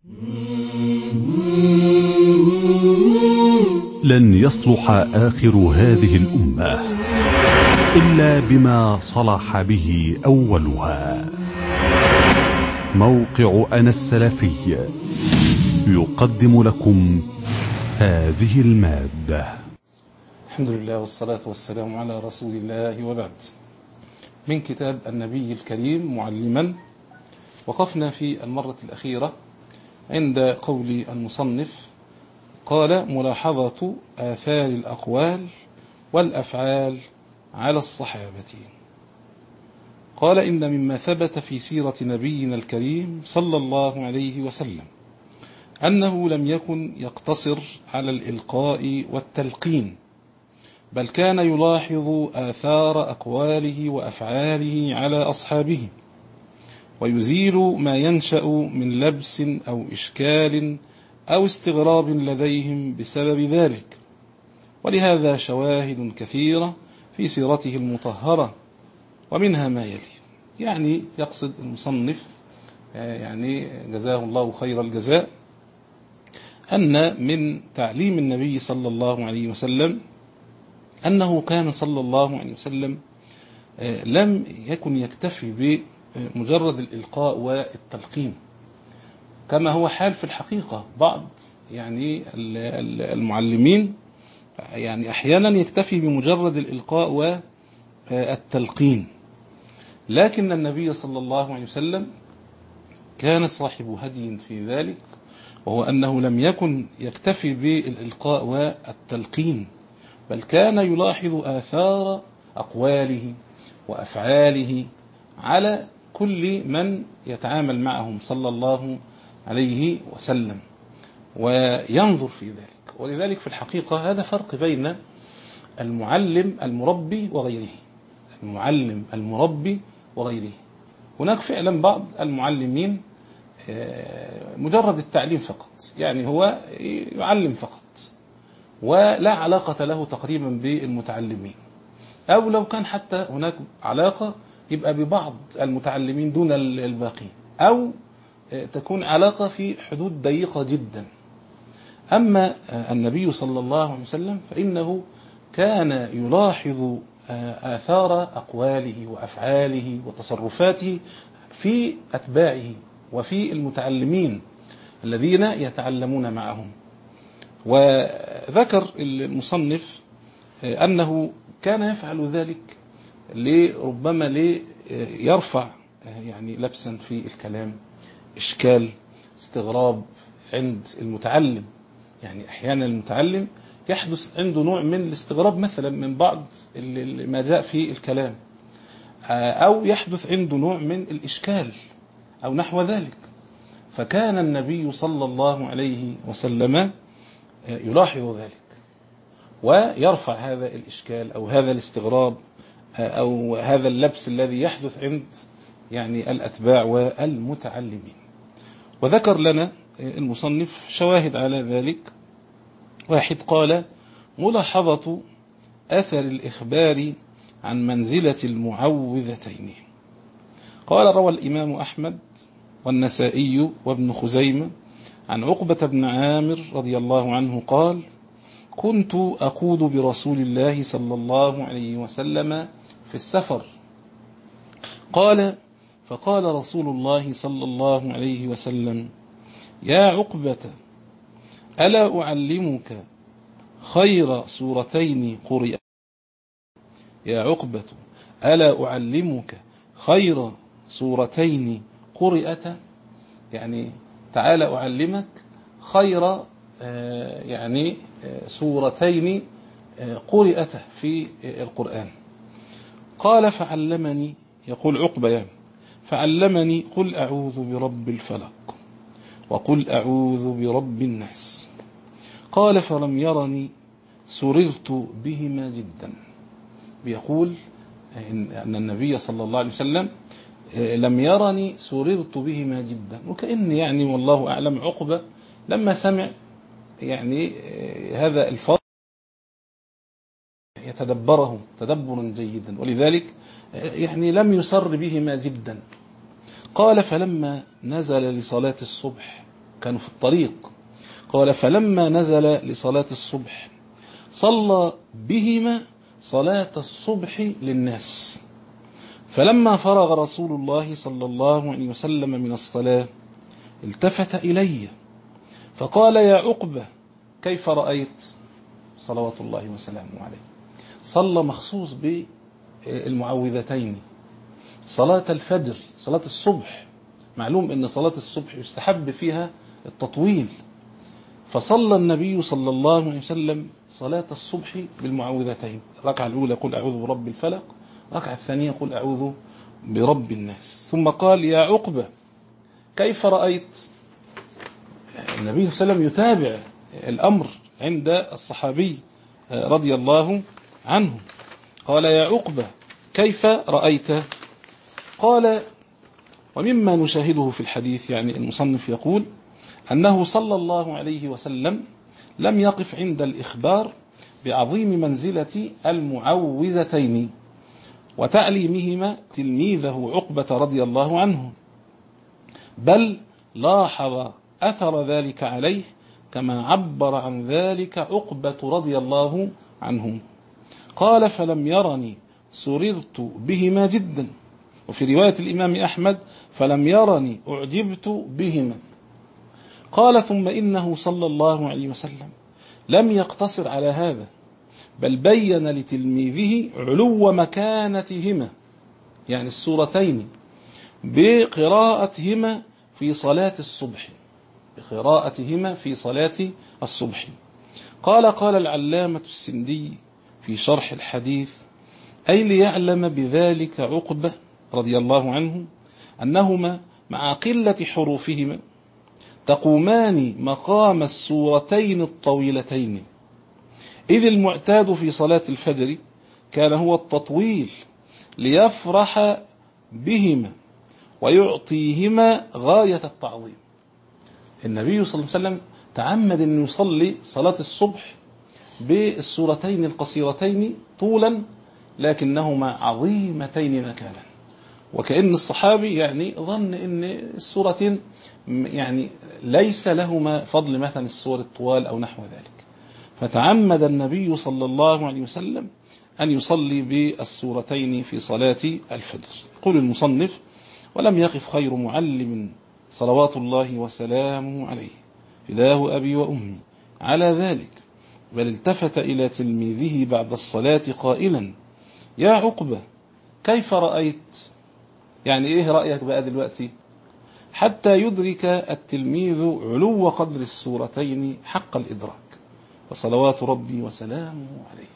لن يصلح آخر هذه الأمة إلا بما صلح به أولها. موقع أنا السلفي يقدم لكم هذه المادة. الحمد لله والصلاة والسلام على رسول الله، وبعد. من كتاب النبي الكريم معلما، وقفنا في المرة الأخيرة عند قول المصنف: قال: ملاحظة آثار الأقوال والأفعال على الصحابة. قال: إن مما ثبت في سيرة نبينا الكريم صلى الله عليه وسلم أنه لم يكن يقتصر على الإلقاء والتلقين، بل كان يلاحظ آثار أقواله وأفعاله على أصحابه، ويزيل ما ينشأ من لبس أو إشكال أو استغراب لديهم بسبب ذلك. ولهذا شواهد كثيرة في سيرته المطهرة، ومنها ما يلي. يعني يقصد المصنف، يعني جزاه الله خير الجزاء، أن من تعليم النبي صلى الله عليه وسلم أنه كان صلى الله عليه وسلم لم يكن يكتفي بمجرد الإلقاء والتلقين، كما هو حال في الحقيقة بعض يعني المعلمين، يعني أحيانا يكتفي بمجرد الإلقاء والتلقين. لكن النبي صلى الله عليه وسلم كان صاحب هدي في ذلك، وهو أنه لم يكن يكتفي بالإلقاء والتلقين، بل كان يلاحظ آثار أقواله وأفعاله على كل من يتعامل معهم صلى الله عليه وسلم، وينظر في ذلك. ولذلك في الحقيقة هذا فرق بين المعلم المربي وغيره. المعلم المربي وغيره، هناك فعلا بعض المعلمين مجرد التعليم فقط، يعني هو يعلم فقط ولا علاقة له تقريبا بالمتعلمين، أو لو كان حتى هناك علاقة يبقى ببعض المتعلمين دون الباقين، أو تكون علاقة في حدود ضيقة جدا. أما النبي صلى الله عليه وسلم فإنه كان يلاحظ آثار أقواله وأفعاله وتصرفاته في أتباعه وفي المتعلمين الذين يتعلمون معهم. وذكر المصنف أنه كان يفعل ذلك ربما ليرفع يعني لبسا في الكلام، إشكال، استغراب عند المتعلم. يعني أحيانا المتعلم يحدث عنده نوع من الاستغراب مثلا من بعض ما جاء في الكلام، أو يحدث عنده نوع من الإشكال أو نحو ذلك. فكان النبي صلى الله عليه وسلم يلاحظ ذلك ويرفع هذا الإشكال أو هذا الاستغراب أو هذا اللبس الذي يحدث عند يعني الأتباع والمتعلمين. وذكر لنا المصنف شواهد على ذلك. واحد، قال: ملاحظة أثر الإخبار عن منزلة المعوذتين. قال: روى الإمام أحمد والنسائي وابن خزيمة عن عقبة بن عامر رضي الله عنه قال: كنت أقود برسول الله صلى الله عليه وسلم في السفر. قال: فقال رسول الله صلى الله عليه وسلم: يا عقبة، ألا أعلمك خير سورتين قرئ؟ يا عقبة، ألا أعلمك خير سورتين قرئت؟ يعني تعال أعلمك خير يعني سورتين قرئت في القرآن. قال: فعلمني، يقول عقبة يعني، فعلمني قل أعوذ برب الفلق وقل أعوذ برب الناس. قال: فلم يرني سررت بهما جدا. بيقول أن النبي صلى الله عليه وسلم لم يرني سررت بهما جدا، وكأن يعني والله أعلم عقبة لما سمع يعني هذا الفضل يتدبره تدبرا جيدا، ولذلك يعني لم يسر بهما جدا. قال: فلما نزل لصلاة الصبح كانوا في الطريق. قال فلما نزل لصلاة الصبح صلى بهما صلاة الصبح للناس، فلما فرغ رسول الله صلى الله عليه وسلم من الصلاة التفت إلي فقال يا عقبة كيف رأيت؟ صلوات الله وسلامه عليه. صلى مخصوص بالمعوذتين صلاة الفجر، صلاة الصبح. معلوم أن صلاة الصبح يستحب فيها التطويل، فصلى النبي صلى الله عليه وسلم صلاة الصبح بالمعوذتين. الركعة الأولى قل أعوذ برب الفلق، الركعة الثانية قل أعوذ برب الناس. ثم قال يا عقبة كيف رأيت؟ النبي صلى الله عليه وسلم يتابع الأمر عند الصحابي رضي الله عنه. قال يا عقبة كيف رأيت؟ قال ومما نشاهده في الحديث، يعني المصنف يقول أنه صلى الله عليه وسلم لم يقف عند الإخبار بعظيم منزلة المعوذتين وتعليمهما تلميذه عقبة رضي الله عنه، بل لاحظ أثر ذلك عليه كما عبر عن ذلك عقبة رضي الله عنه. قال فلم يرني سررت بهما جدا، وفي رواية الإمام أحمد فلم يرني أعجبت بهما. قال ثم إنه صلى الله عليه وسلم لم يقتصر على هذا، بل بين لتلميذه علو مكانتهما، يعني السورتين، بقراءتهما في صلاة الصبح، بقراءتهما في صلاة الصبح. قال العلامة السندي في شرح الحديث أي ليعلم بذلك عقبة رضي الله عنه أنهما مع قلة حروفهما تقومان مقام السورتين الطويلتين، إذ المعتاد في صلاة الفجر كان هو التطويل ليفرح بهما ويعطيهما غاية التعظيم. النبي صلى الله عليه وسلم تعمد أن يصلي صلاة الصبح بالسورتين القصيرتين طولا لكنهما عظيمتين مكانا، وكأن الصحابي يعني ظن أن السورتين يعني ليس لهما فضل مثلا السور الطوال أو نحو ذلك، فتعمد النبي صلى الله عليه وسلم أن يصلي بالسورتين في صلاة الفجر. يقول المصنف ولم يقف خير معلم صلوات الله وسلامه عليه فداه أبي وأمي على ذلك، بل التفت إلى تلميذه بعد الصلاة قائلا يا عقبة كيف رأيت؟ يعني إيه رأيك بقى دلوقتي؟ حتى يدرك التلميذ علو قدر السورتين حق الإدراك، وصلوات ربي وسلامه عليه.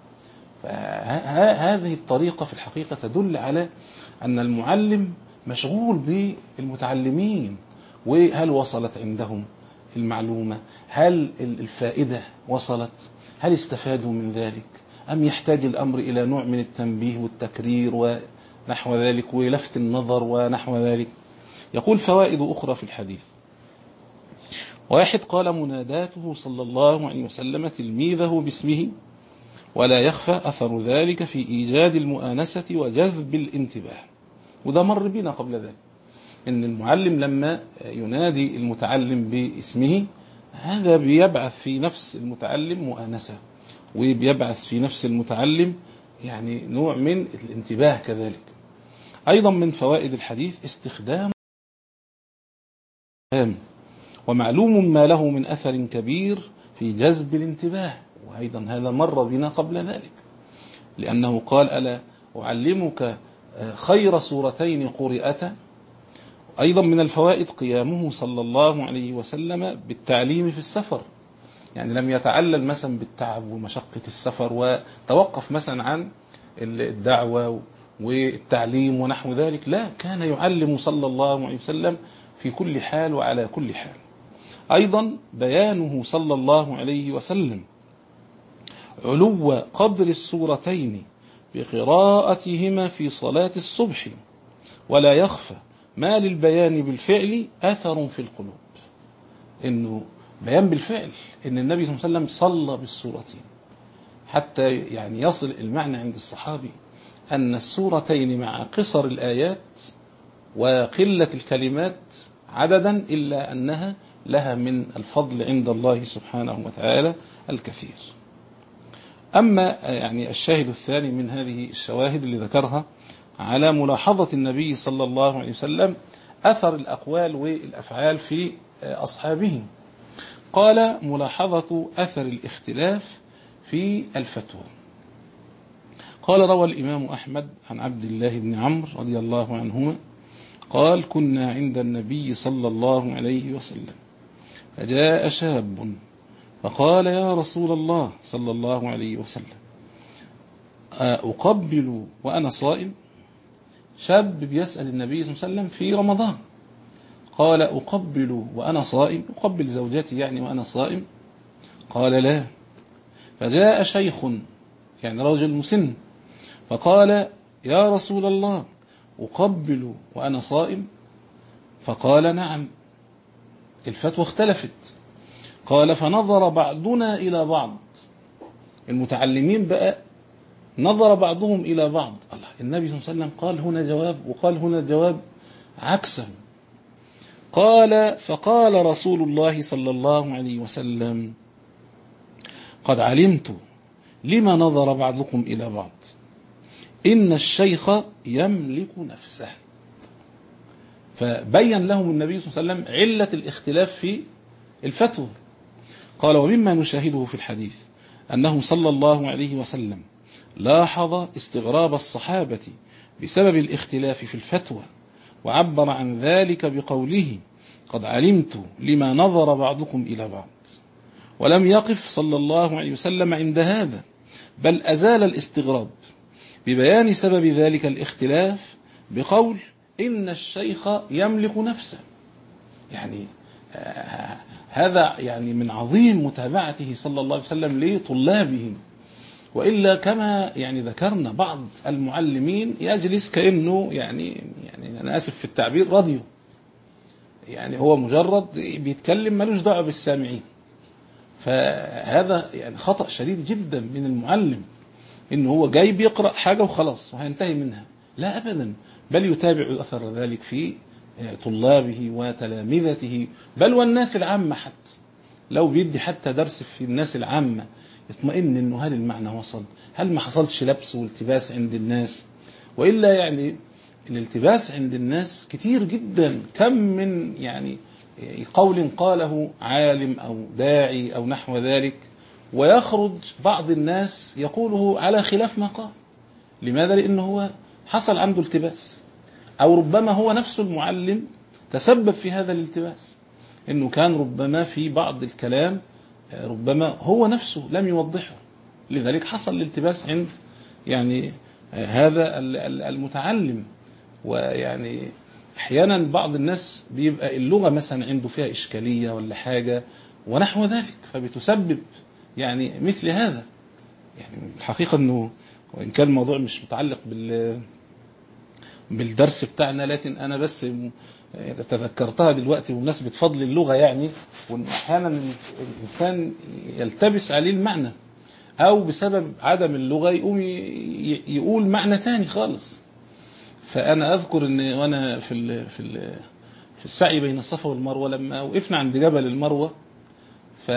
فهذه الطريقة في الحقيقة تدل على أن المعلم مشغول بالمتعلمين، وهل وصلت عندهم المعلومة، هل الفائدة وصلت، هل استفادوا من ذلك، أم يحتاج الأمر إلى نوع من التنبيه والتكرير ونحو ذلك ولفت النظر ونحو ذلك. يقول فوائد أخرى في الحديث. واحد قال مناداته صلى الله عليه وسلم تلميذه باسمه ولا يخفى أثر ذلك في إيجاد المؤانسة وجذب الانتباه، وده مر بنا قبل ذلك، إن المعلم لما ينادي المتعلم باسمه هذا بيبعث في نفس المتعلم مؤانسة، وبيبعث في نفس المتعلم يعني نوع من الانتباه كذلك. أيضا من فوائد الحديث استخدام ومعلوم ما له من أثر كبير في جذب الانتباه، وأيضا هذا مر بنا قبل ذلك، لأنه قال ألا أعلمك خير سورتين قرئتا. أيضا من الفوائد قيامه صلى الله عليه وسلم بالتعليم في السفر، يعني لم يتعلل مثلا بالتعب ومشقة السفر وتوقف مثلا عن الدعوة والتعليم ونحو ذلك، لا، كان يعلم صلى الله عليه وسلم في كل حال وعلى كل حال. أيضا بيانه صلى الله عليه وسلم علو قدر السورتين بقراءتهما في صلاة الصبح، ولا يخفى ما للبيان بالفعل أثر في القلوب، إنه بيان بالفعل إن النبي صلى الله عليه وسلم صلى بالسورتين، حتى يعني يصل المعنى عند الصحابي أن السورتين مع قصر الآيات وقلة الكلمات عددا إلا أنها لها من الفضل عند الله سبحانه وتعالى الكثير. أما يعني الشاهد الثاني من هذه الشواهد اللي ذكرها على ملاحظة النبي صلى الله عليه وسلم أثر الأقوال والأفعال في أصحابه، قال ملاحظة أثر الاختلاف في الفتوى. قال روى الإمام أحمد عن عبد الله بن عمرو رضي الله عنهما قال كنا عند النبي صلى الله عليه وسلم فجاء شاب فقال يا رسول الله صلى الله عليه وسلم أقبل وأنا صائم؟ شاب بيسأل النبي صلى الله عليه وسلم في رمضان، قال أقبل وأنا صائم، أقبل زوجتي يعني وأنا صائم؟ قال لا. فجاء شيخ يعني رجل مسن فقال يا رسول الله أقبل وأنا صائم؟ فقال نعم. الفتوى اختلفت. قال فنظر بعضنا إلى بعض، المتعلمين بقى نظر بعضهم إلى بعض، الله النبي صلى الله عليه وسلم قال هنا جواب وقال هنا جواب عكسه. قال فقال رسول الله صلى الله عليه وسلم قد علمت لما نظر بعضكم إلى بعض، إن الشيخ يملك نفسه. فبين لهم النبي صلى الله عليه وسلم علة الاختلاف في الفتوى. قال ومما نشاهده في الحديث أنه صلى الله عليه وسلم لاحظ استغراب الصحابة بسبب الاختلاف في الفتوى، وعبر عن ذلك بقوله قد علمت لما نظر بعضكم إلى بعض. ولم يقف صلى الله عليه وسلم عند هذا، بل أزال الاستغراب ببيان سبب ذلك الاختلاف بقول إن الشيخ يملك نفسه. يعني هذا يعني من عظيم متابعته صلى الله عليه وسلم لطلابه. وإلا كما يعني ذكرنا بعض المعلمين يجلس كأنه يعني أنا آسف في التعبير راديو، يعني هو مجرد بيتكلم ملوش دعوة بالسامعين. فهذا يعني خطأ شديد جدا من المعلم، إنه هو جاي بيقرأ حاجة وخلاص وهينتهي منها، لا أبدا، بل يتابع أثر ذلك في طلابه وتلامذته بل والناس العامة. حتى لو بيدي حتى درس في الناس العامة يطمئن إنه هل المعنى وصل، هل ما حصلش لبس والتباس عند الناس. وإلا يعني الالتباس عند الناس كتير جدا، كم من يعني قول قاله عالم أو داعي أو نحو ذلك ويخرج بعض الناس يقوله على خلاف ما قال. لماذا؟ لأنه هو حصل عنده التباس، أو ربما هو نفسه المعلم تسبب في هذا الالتباس، إنه كان ربما في بعض الكلام ربما هو نفسه لم يوضحه، لذلك حصل الالتباس عند يعني هذا المتعلم. ويعني أحيانا بعض الناس بيبقى اللغة مثلا عنده فيها إشكالية ولا حاجة ونحو ذلك، فبتسبب يعني مثل هذا. يعني الحقيقة أنه وإن كان الموضوع مش متعلق بالدرس بتاعنا، لكن أنا بس تذكرتها دلوقتي بمناسبة فضل اللغة، يعني وأن أحيانا الإنسان يلتبس عليه المعنى، أو بسبب عدم اللغة يقوم يقول معنى تاني خالص. فأنا أذكر أن وأنا في السعي بين الصفا والمروة لما وقفنا عند جبل المروة، ف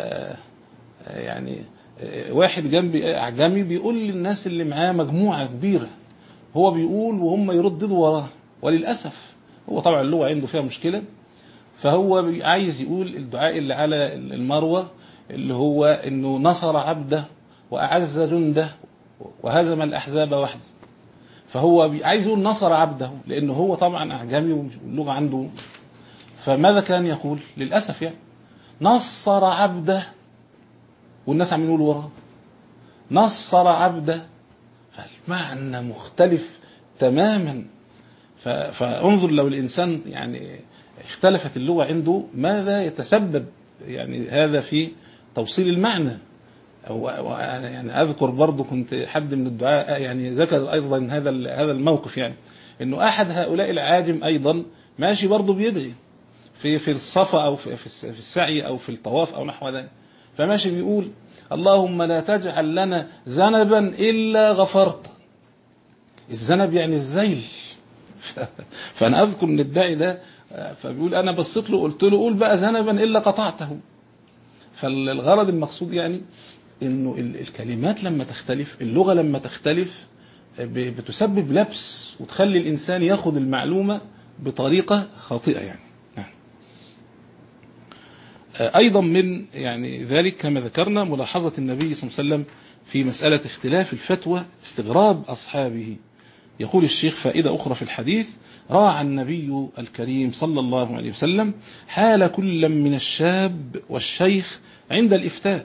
يعني واحد جنبي أعجمي بيقول للناس اللي معاه مجموعة كبيرة، هو بيقول وهم يرددوا وراه، وللأسف هو طبعا اللغة عنده فيها مشكلة، فهو عايز يقول الدعاء اللي على المروة اللي هو إنه نصر عبده وأعز جنده وهزم الأحزاب وحده. فهو عايز يقول نصر عبده لأنه هو طبعا أعجمي واللغة عنده. فماذا كان يقول؟ للأسف يعني نصر عبده، والناس عم يقولوا وراه نصر عبده، فالمعنى مختلف تماما. فانظر لو الإنسان يعني اختلفت اللغة عنده ماذا يتسبب يعني هذا في توصيل المعنى. يعني أذكر برضو كنت حد من الدعاء يعني ذكر أيضا هذا الموقف، يعني إنه أحد هؤلاء العاجم أيضا ماشي برضو بيدعي في الصفا أو في السعي أو في الطواف أو نحو ذلك، فماشي بيقول اللهم لا تجعل لنا ذنبا إلا غفرت. الذنب يعني الذيل. فأنا أذكر من الداعي ده فبيقول أنا بصيت له قلت له قول بقى ذنبا إلا قطعته. فالغرض المقصود يعني إنه الكلمات لما تختلف، اللغة لما تختلف بتسبب لبس وتخلي الإنسان ياخد المعلومة بطريقة خاطئة يعني. أيضا من يعني ذلك كما ذكرنا ملاحظة النبي صلى الله عليه وسلم في مسألة اختلاف الفتوى استغراب أصحابه. يقول الشيخ فائدة أخرى في الحديث: راعى النبي الكريم صلى الله عليه وسلم حال كل من الشاب والشيخ عند الإفتاء،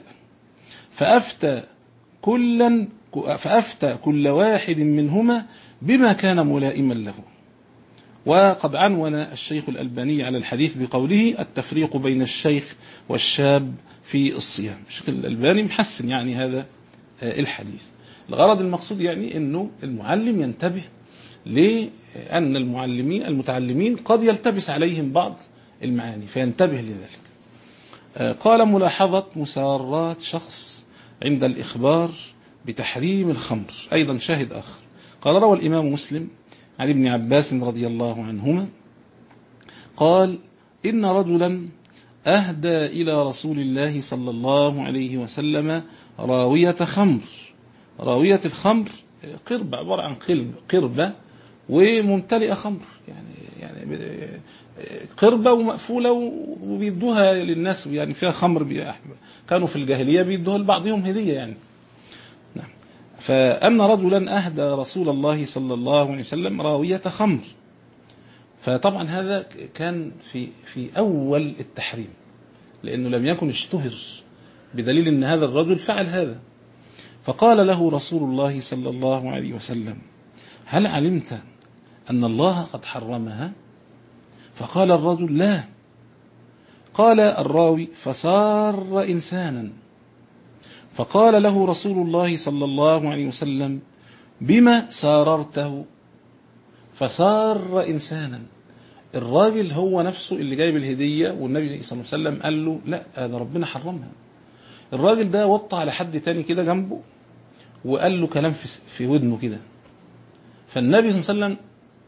فأفتى كل واحد منهما بما كان ملائما له. وقد عنون الشيخ الألباني على الحديث بقوله: التفريق بين الشيخ والشاب في الصيام. الشيخ الألباني محسن يعني هذا الحديث. الغرض المقصود يعني أنه المعلم ينتبه لأن المتعلمين قد يلتبس عليهم بعض المعاني فينتبه لذلك. قال: ملاحظة مسارات شخص عند الإخبار بتحريم الخمر أيضا شاهد آخر. قال: روى الإمام مسلم عن ابن عباس رضي الله عنهما قال: إن رجلا أهدى إلى رسول الله صلى الله عليه وسلم راوية خمر. راوية الخمر قربة، عبارة عن قربة وممتلئة خمر، يعني قربة ومقفولة وبيدوها للناس، يعني فيها خمر، كانوا في الجاهلية بيدوها لبعضهم هدية يعني. نعم. فأن رجلا أهدى رسول الله صلى الله عليه وسلم راوية خمر. فطبعا هذا كان في أول التحريم، لأنه لم يكن اشتهر، بدليل أن هذا الرجل فعل هذا. فقال له رسول الله صلى الله عليه وسلم: هل علمت أن الله قد حرمها؟ فقال الرجل: لا. قال الراوي: فصار إنسانا. فقال له رسول الله صلى الله عليه وسلم: بما ساررته؟ فصار إنسانا. الراجل هو نفسه اللي جايب الهدية، والنبي صلى الله عليه وسلم قال له: لا، هذا ربنا حرمها. الراجل ده وطى على حد تاني كده جنبه وقال له كلام في ودنه كده. فالنبي صلى الله عليه وسلم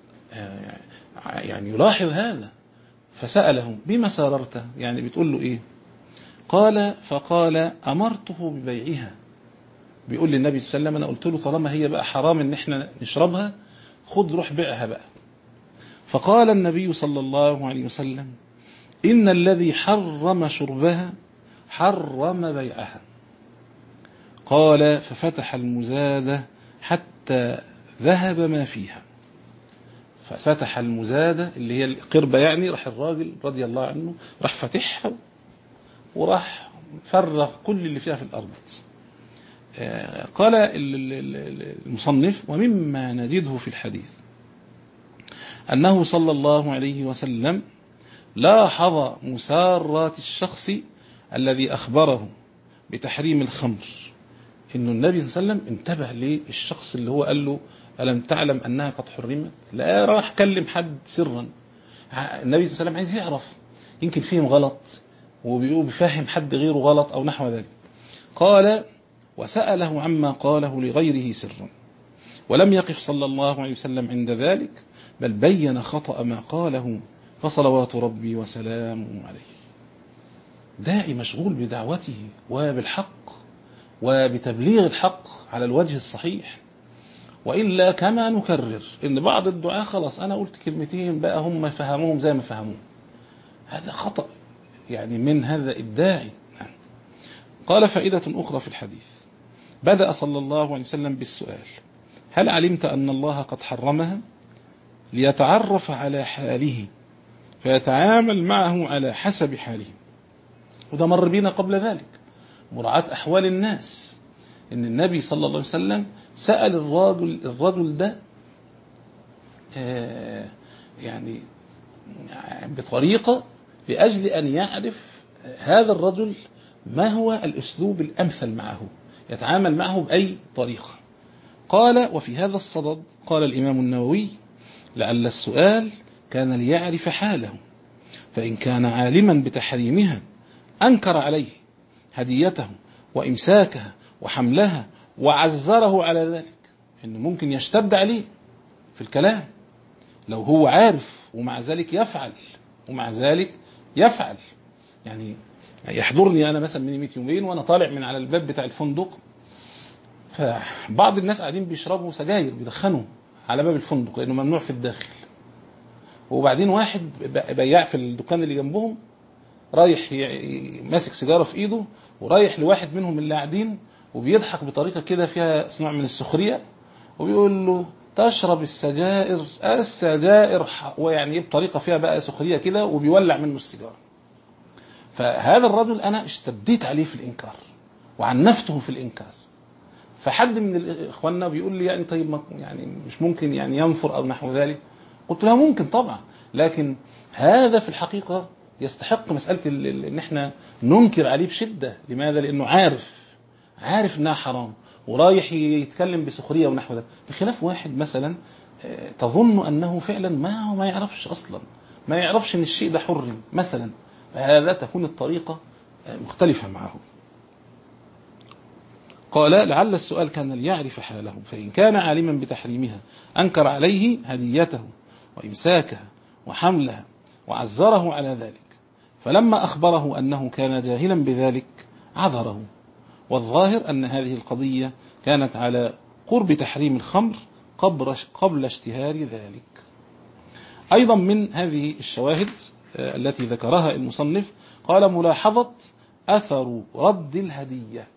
يعني يلاحظ هذا، فسأله: بما ساررته؟ يعني بتقول له إيه؟ فقال: أمرته ببيعها. بيقول للنبي صلى الله عليه وسلم: أنا قلت له طالما هي بقى حرام إن إحنا نشربها، خد روح بيعها بقى. فقال النبي صلى الله عليه وسلم: إن الذي حرم شربها حرم بيعها. قال: ففتح المزادة حتى ذهب ما فيها. ففتح المزادة اللي هي القربة، يعني راح الراجل رضي الله عنه راح فتحها وراح فرغ كل اللي فيها في الأرض. قال المصنف: ومما نجده في الحديث أنه صلى الله عليه وسلم لاحظ مسارات الشخص الذي أخبره بتحريم الخمر، إنه النبي صلى الله عليه وسلم انتبه للشخص اللي هو قال له: ألم تعلم أنها قد حرمت؟ لا، راح كلم حد سرا. النبي صلى الله عليه وسلم عايز يعرف، يمكن فيهم غلط وبيفهم حد غيره غلط أو نحو ذلك. قال: وسأله عما قاله لغيره سرا، ولم يقف صلى الله عليه وسلم عند ذلك، بل بين خطأ ما قاله، فصلوات ربي وسلامه عليه. داعي مشغول بدعوته وبالحق وبتبليغ الحق على الوجه الصحيح. وإلا كما نكرر إن بعض الدعاء خلاص أنا قلت كلمتين بقى هم فهموهم زي ما فهموه، هذا خطأ يعني من هذا الداعي. قال: فائدة أخرى في الحديث: بدأ صلى الله عليه وسلم بالسؤال: هل علمت أن الله قد حرمها؟ ليتعرف على حاله فيتعامل معه على حسب حاله. وده مر بينا قبل ذلك، مراعاة أحوال الناس، إن النبي صلى الله عليه وسلم سأل الرجل ده يعني بطريقة لأجل أن يعرف هذا الرجل ما هو الأسلوب الأمثل معه، يتعامل معه بأي طريقة. قال: وفي هذا الصدد قال الإمام النووي: لعل السؤال كان ليعرف حاله، فإن كان عالما بتحريمها أنكر عليه هديته وإمساكها وحملها وعزره على ذلك، إنه ممكن يشتد عليه في الكلام لو هو عارف ومع ذلك يفعل ومع ذلك يفعل. يعني يحضرني أنا مثلا من 100 يومين وأنا طالع من على الباب بتاع الفندق، فبعض الناس قاعدين بيشربوا سجاير بيدخنوا على باب الفندق لأنه ممنوع في الداخل، وبعدين واحد بياع في الدكان اللي جنبهم رايح ماسك سيجارة في إيده ورايح لواحد منهم اللي قاعدين وبيضحك بطريقة كده فيها نوع من السخرية وبيقول له تشرب السجائر، ويعني بطريقة فيها بقى سخرية كده، وبيولع منه السيجارة. فهذا الرجل أنا اشتديت عليه في الإنكار وعنفته في الإنكار. فحد من إخواننا بيقول لي يعني طيب يعني مش ممكن يعني ينفر أو نحو ذلك؟ قلت له ممكن طبعا، لكن هذا في الحقيقة يستحق مسألة إن احنا ننكر عليه بشدة. لماذا؟ لأنه عارف إنها حرام ورايح يتكلم بسخرية ونحو ذلك، بخلاف واحد مثلا تظن أنه فعلا ما يعرفش أصلا، ما يعرفش إن الشيء ده حرم مثلا، فهذا تكون الطريقة مختلفة معه. قال لعل السؤال كان ليعرف حاله، فإن كان عالما بتحريمها أنكر عليه هديته وإمساكها وحملها وعزره على ذلك، فلما أخبره أنه كان جاهلا بذلك عذره. والظاهر أن هذه القضية كانت على قرب تحريم الخمر قبل اشتهار ذلك. أيضا من هذه الشواهد التي ذكرها المصنف قال ملاحظة أثر رد الهدية.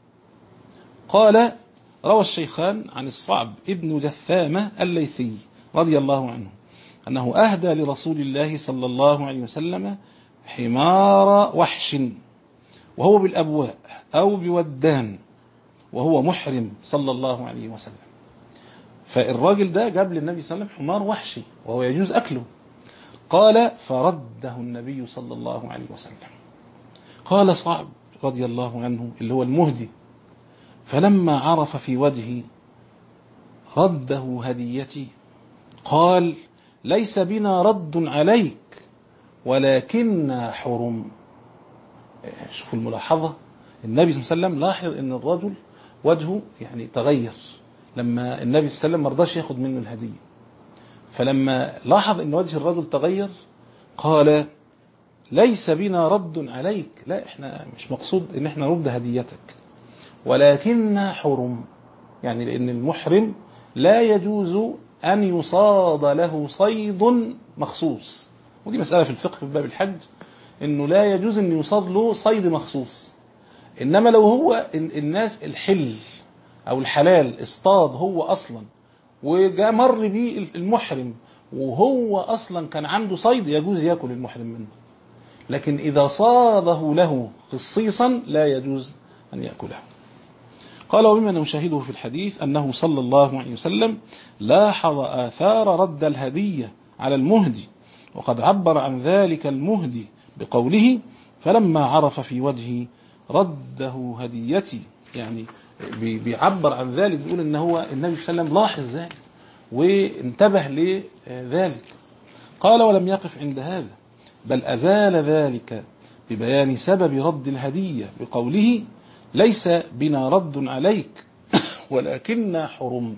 قال روى الشيخان عن الصعب ابن جثامة الليثي رضي الله عنه أنه أهدى لرسول الله صلى الله عليه وسلم حمار وحش وهو بالأبواء أو بودان وهو محرم صلى الله عليه وسلم. فالراجل ده جاب للنبي صلى الله عليه وسلم حمار وحشي وهو يجوز أكله. قال فرده النبي صلى الله عليه وسلم. قال صعب رضي الله عنه اللي هو المهدي فلما عرف في وجهي رده هديتي قال ليس بنا رد عليك ولكننا حرم. شوفوا الملاحظة، النبي صلى الله عليه وسلم لاحظ ان الرجل وجهه يعني تغير لما النبي صلى الله عليه وسلم مرضاش ياخد منه الهدية، فلما لاحظ ان وجه الرجل تغير قال ليس بنا رد عليك، لا احنا مش مقصود ان احنا نرد هديتك ولكننا حرم، يعني لان المحرم لا يجوز ان يصاد له صيد مخصوص، ودي مسألة في الفقه في باب الحج انه لا يجوز ان يصاد له صيد مخصوص. انما لو هو الناس الحل او الحلال اصطاد هو اصلا وجاء مر بيه المحرم وهو اصلا كان عنده صيد يجوز ياكل المحرم منه، لكن اذا صاده له خصيصا لا يجوز ان ياكله. قال ومما نشاهده في الحديث انه صلى الله عليه وسلم لاحظ آثار رد الهدية على المهدي، وقد عبر عن ذلك المهدي بقوله فلما عرف في وجهي رده هديتي، يعني بيعبر عن ذلك، بيقول ان هو النبي صلى الله عليه وسلم لاحظ ذلك وانتبه لذلك. قال ولم يقف عند هذا بل أزال ذلك ببيان سبب رد الهدية بقوله ليس بنا رد عليك ولكننا حرم.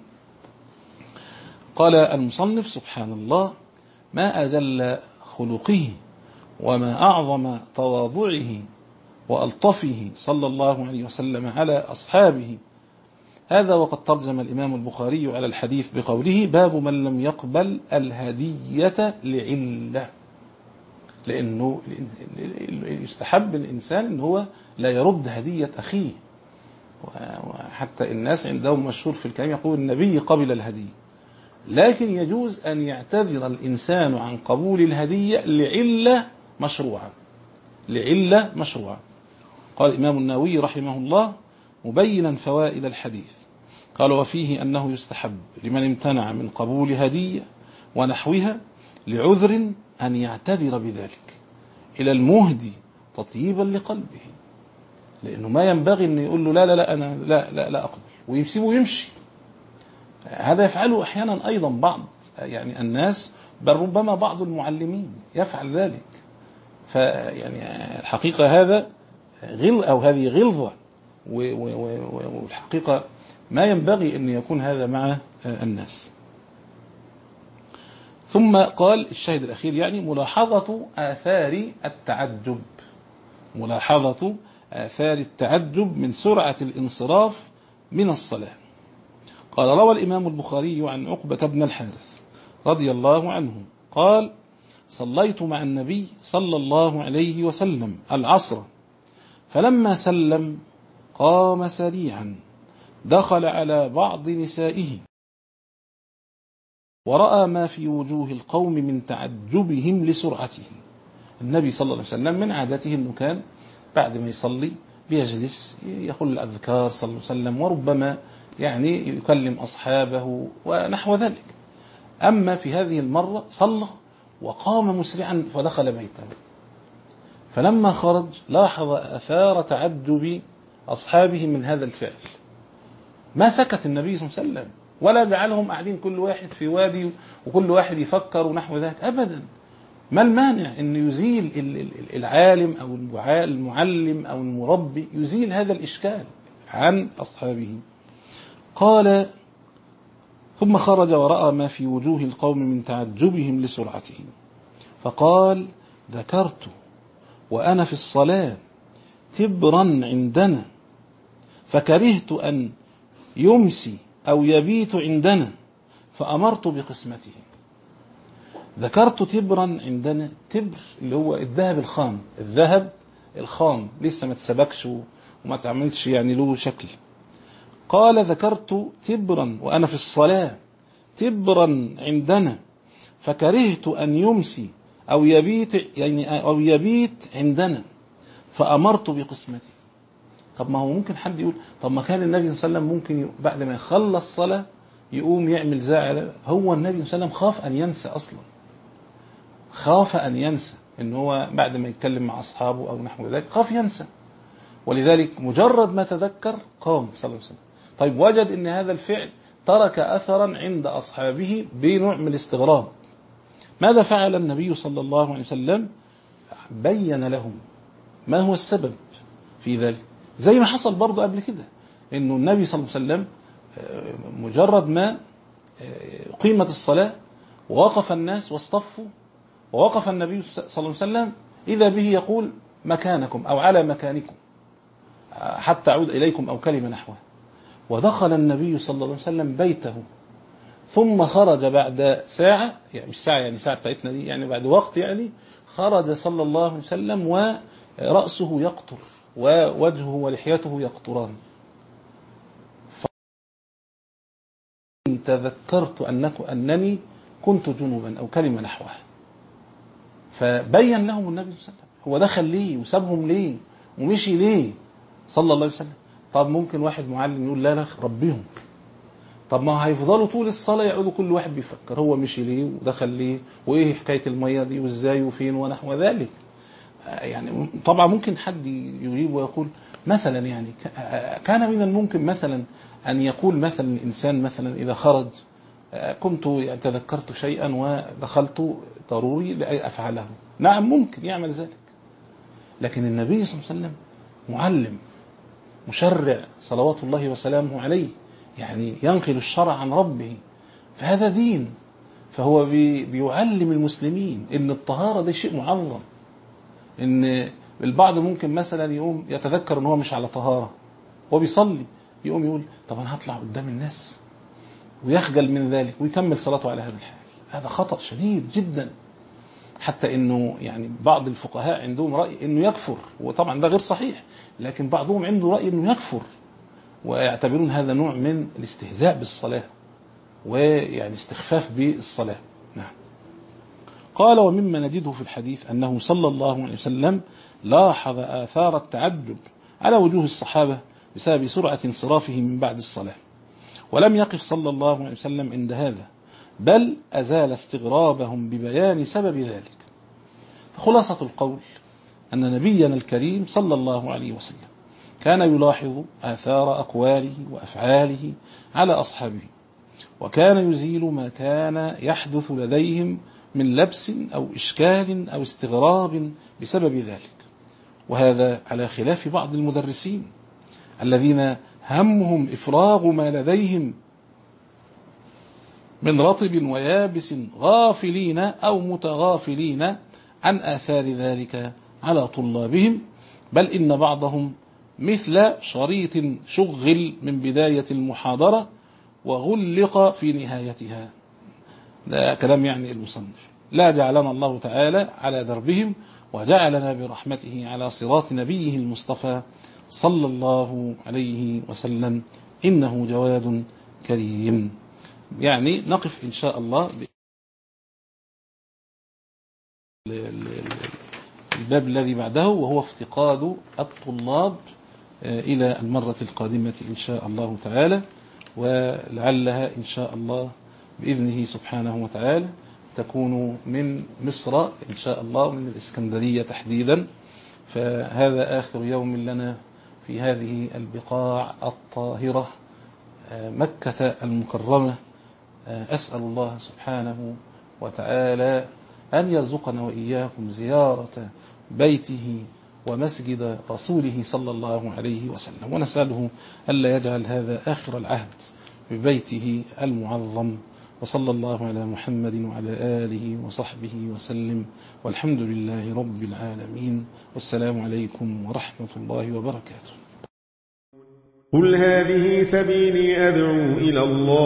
قال المصنف سبحان الله ما أجل خلقه وما أعظم تواضعه وألطفه صلى الله عليه وسلم على أصحابه. هذا وقد ترجم الإمام البخاري على الحديث بقوله باب من لم يقبل الهدية لعلة، لأنه يستحب الإنسان أنه هو لا يرد هدية أخيه، وحتى الناس عندهم مشهور في الكلام يقول النبي قبل الهدية، لكن يجوز أن يعتذر الإنسان عن قبول الهدية لعلة مشروعة. قال الإمام النووي رحمه الله مبينا فوائد الحديث قال وفيه أنه يستحب لمن امتنع من قبول هدية ونحوها لعذر أن يعتذر بذلك إلى المهدي تطيبا لقلبه، لأنه ما ينبغي أن يقول له لا أنا لا أقبل ويسيبه ويمشي. هذا يفعله أحيانا أيضا بعض يعني الناس، بل ربما بعض المعلمين يفعل ذلك. فيعني الحقيقة هذا هذه غلظة، والحقيقة ما ينبغي أن يكون هذا مع الناس. ثم قال الشاهد الأخير يعني ملاحظة آثار التعجب، ملاحظة آثار التعجب من سرعة الانصراف من الصلاة. قال روى الإمام البخاري عن عقبة بن الحارث رضي الله عنه قال صليت مع النبي صلى الله عليه وسلم العصر، فلما سلم قام سريعا دخل على بعض نسائه ورأى ما في وجوه القوم من تعجبهم لسرعته. النبي صلى الله عليه وسلم من عادته أنه كان بعد ما يصلي بيجلس يقول الأذكار صلى الله عليه وسلم، وربما يعني يكلم أصحابه ونحو ذلك. أما في هذه المرة صلى وقام مسرعا فدخل بيته، فلما خرج لاحظ آثار تعجب أصحابه من هذا الفعل. ما سكت النبي صلى الله عليه وسلم ولا جعلهم قاعدين كل واحد في وادي وكل واحد يفكر ونحو ذلك أبدا. ما المانع أن يزيل العالم أو المعلم أو المربي يزيل هذا الإشكال عن أصحابه؟ قال ثم خرج ورأى ما في وجوه القوم من تعجبهم لسرعته، فقال ذكرت وأنا في الصلاة تبرا عندنا فكرهت أن يمسي أو يبيت عندنا فأمرت بقسمته. ذكرت تبرا عندنا، تبر اللي هو الذهب الخام، الذهب الخام لسه ما تسبكش وما تعملش يعني له شكل. قال ذكرت تبرا وأنا في الصلاة تبرا عندنا فكرهت أن يمسي أو يبيت يعني أو يبيت عندنا فأمرت بقسمته. طب ما هو ممكن حد يقول طب ما كان النبي صلى الله عليه وسلم ممكن بعد ما يخلص صلاة يقوم يعمل زاعل. هو النبي صلى الله عليه وسلم خاف أن ينسى أصلا، خاف أن ينسى إن هو بعد ما يتكلم مع أصحابه أو نحو ذلك خاف ينسى، ولذلك مجرد ما تذكر قام صلى الله عليه وسلم. طيب وجد إن هذا الفعل ترك أثرا عند أصحابه بنوع من الاستغراب. ماذا فعل النبي صلى الله عليه وسلم؟ بين لهم ما هو السبب في ذلك، زي ما حصل برضو قبل كده إنه النبي صلى الله عليه وسلم مجرد ما قيمت الصلاة ووقف الناس واصطفوا ووقف النبي صلى الله عليه وسلم إذا به يقول مكانكم أو على مكانكم حتى أعود إليكم أو كلمة نحوه. ودخل النبي صلى الله عليه وسلم بيته ثم خرج بعد ساعة، يعني مش ساعة يعني ساعة بتاعتنا دي، يعني بعد وقت يعني خرج صلى الله عليه وسلم ورأسه يقطر ووجهه ولحيته يقطران. تذكرت أنني كنت جنوبا أو كلمة نحوه. فبين لهم النبي صلى الله عليه وسلم هو دخل ليه وسابهم ليه ومشي ليه صلى الله عليه وسلم. طب ممكن واحد معلم يقول لا ربيهم، طب ما هيفضلوا طول الصلاة يقعدوا كل واحد بيفكر هو مشي ليه ودخل ليه وايه حكاية المية دي وازاي وفين ونحو ذلك. يعني طبعا ممكن حد يجيب ويقول مثلا يعني كان من الممكن مثلا أن يقول مثلا الإنسان مثلا إذا خرج كنت يعني تذكرت شيئا ودخلت ضروري لأفعله، نعم ممكن يعمل ذلك. لكن النبي صلى الله عليه وسلم معلم مشرع صلوات الله وسلامه عليه، يعني ينقل الشرع عن ربه، فهذا دين. فهو بيعلم المسلمين ان الطهارة ده شيء معظم. ان البعض ممكن مثلا يقوم يتذكر ان هو مش على طهارة وبيصلي، يقوم يقول طب انا هطلع قدام الناس ويخجل من ذلك ويكمل صلاته على هذا الحال. هذا خطأ شديد جدا، حتى انه يعني بعض الفقهاء عندهم رأي انه يكفر، وطبعا ده غير صحيح، لكن بعضهم عنده رأي انه يكفر، ويعتبرون هذا نوع من الاستهزاء بالصلاة ويعني استخفاف بالصلاة. نعم. قال ومما نجده في الحديث أنه صلى الله عليه وسلم لاحظ آثار التعجب على وجوه الصحابة بسبب سرعة انصرافه من بعد الصلاة، ولم يقف صلى الله عليه وسلم عند هذا، بل أزال استغرابهم ببيان سبب ذلك. فخلاصة القول أن نبينا الكريم صلى الله عليه وسلم كان يلاحظ آثار أقواله وأفعاله على أصحابه، وكان يزيل ما كان يحدث لديهم من لبس أو إشكال أو استغراب بسبب ذلك. وهذا على خلاف بعض المدرسين الذين همهم إفراغ ما لديهم من رطب ويابس غافلين أو متغافلين عن آثار ذلك على طلابهم، بل إن بعضهم مثل شريط شغل من بداية المحاضرة وغلق في نهايتها. ده كلام يعني المصنف. لا جعلنا الله تعالى على دربهم، وجعلنا برحمته على صراط نبيه المصطفى صلى الله عليه وسلم، إنه جواد كريم. يعني نقف إن شاء الله الباب الذي بعده، وهو افتقاد الطلاب إلى المرة القادمة إن شاء الله تعالى، ولعلها إن شاء الله بإذنه سبحانه وتعالى تكون من مصر إن شاء الله، من الإسكندرية تحديدا. فهذا آخر يوم لنا في هذه البقاع الطاهرة مكة المكرمة. أسأل الله سبحانه وتعالى أن يرزقنا وإياكم زيارة بيته ومسجد رسوله صلى الله عليه وسلم، ونسأله ألا يجعل هذا آخر العهد ببيته المعظم. وصلى الله على محمد وعلى آله وصحبه وسلم، والحمد لله رب العالمين، والسلام عليكم ورحمة الله وبركاته. قل هذه سبيلي أدعو إلى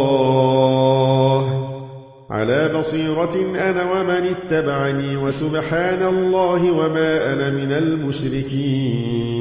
الله على بصيرة أنا ومن اتبعني، وسبحان الله وما أنا من المشركين.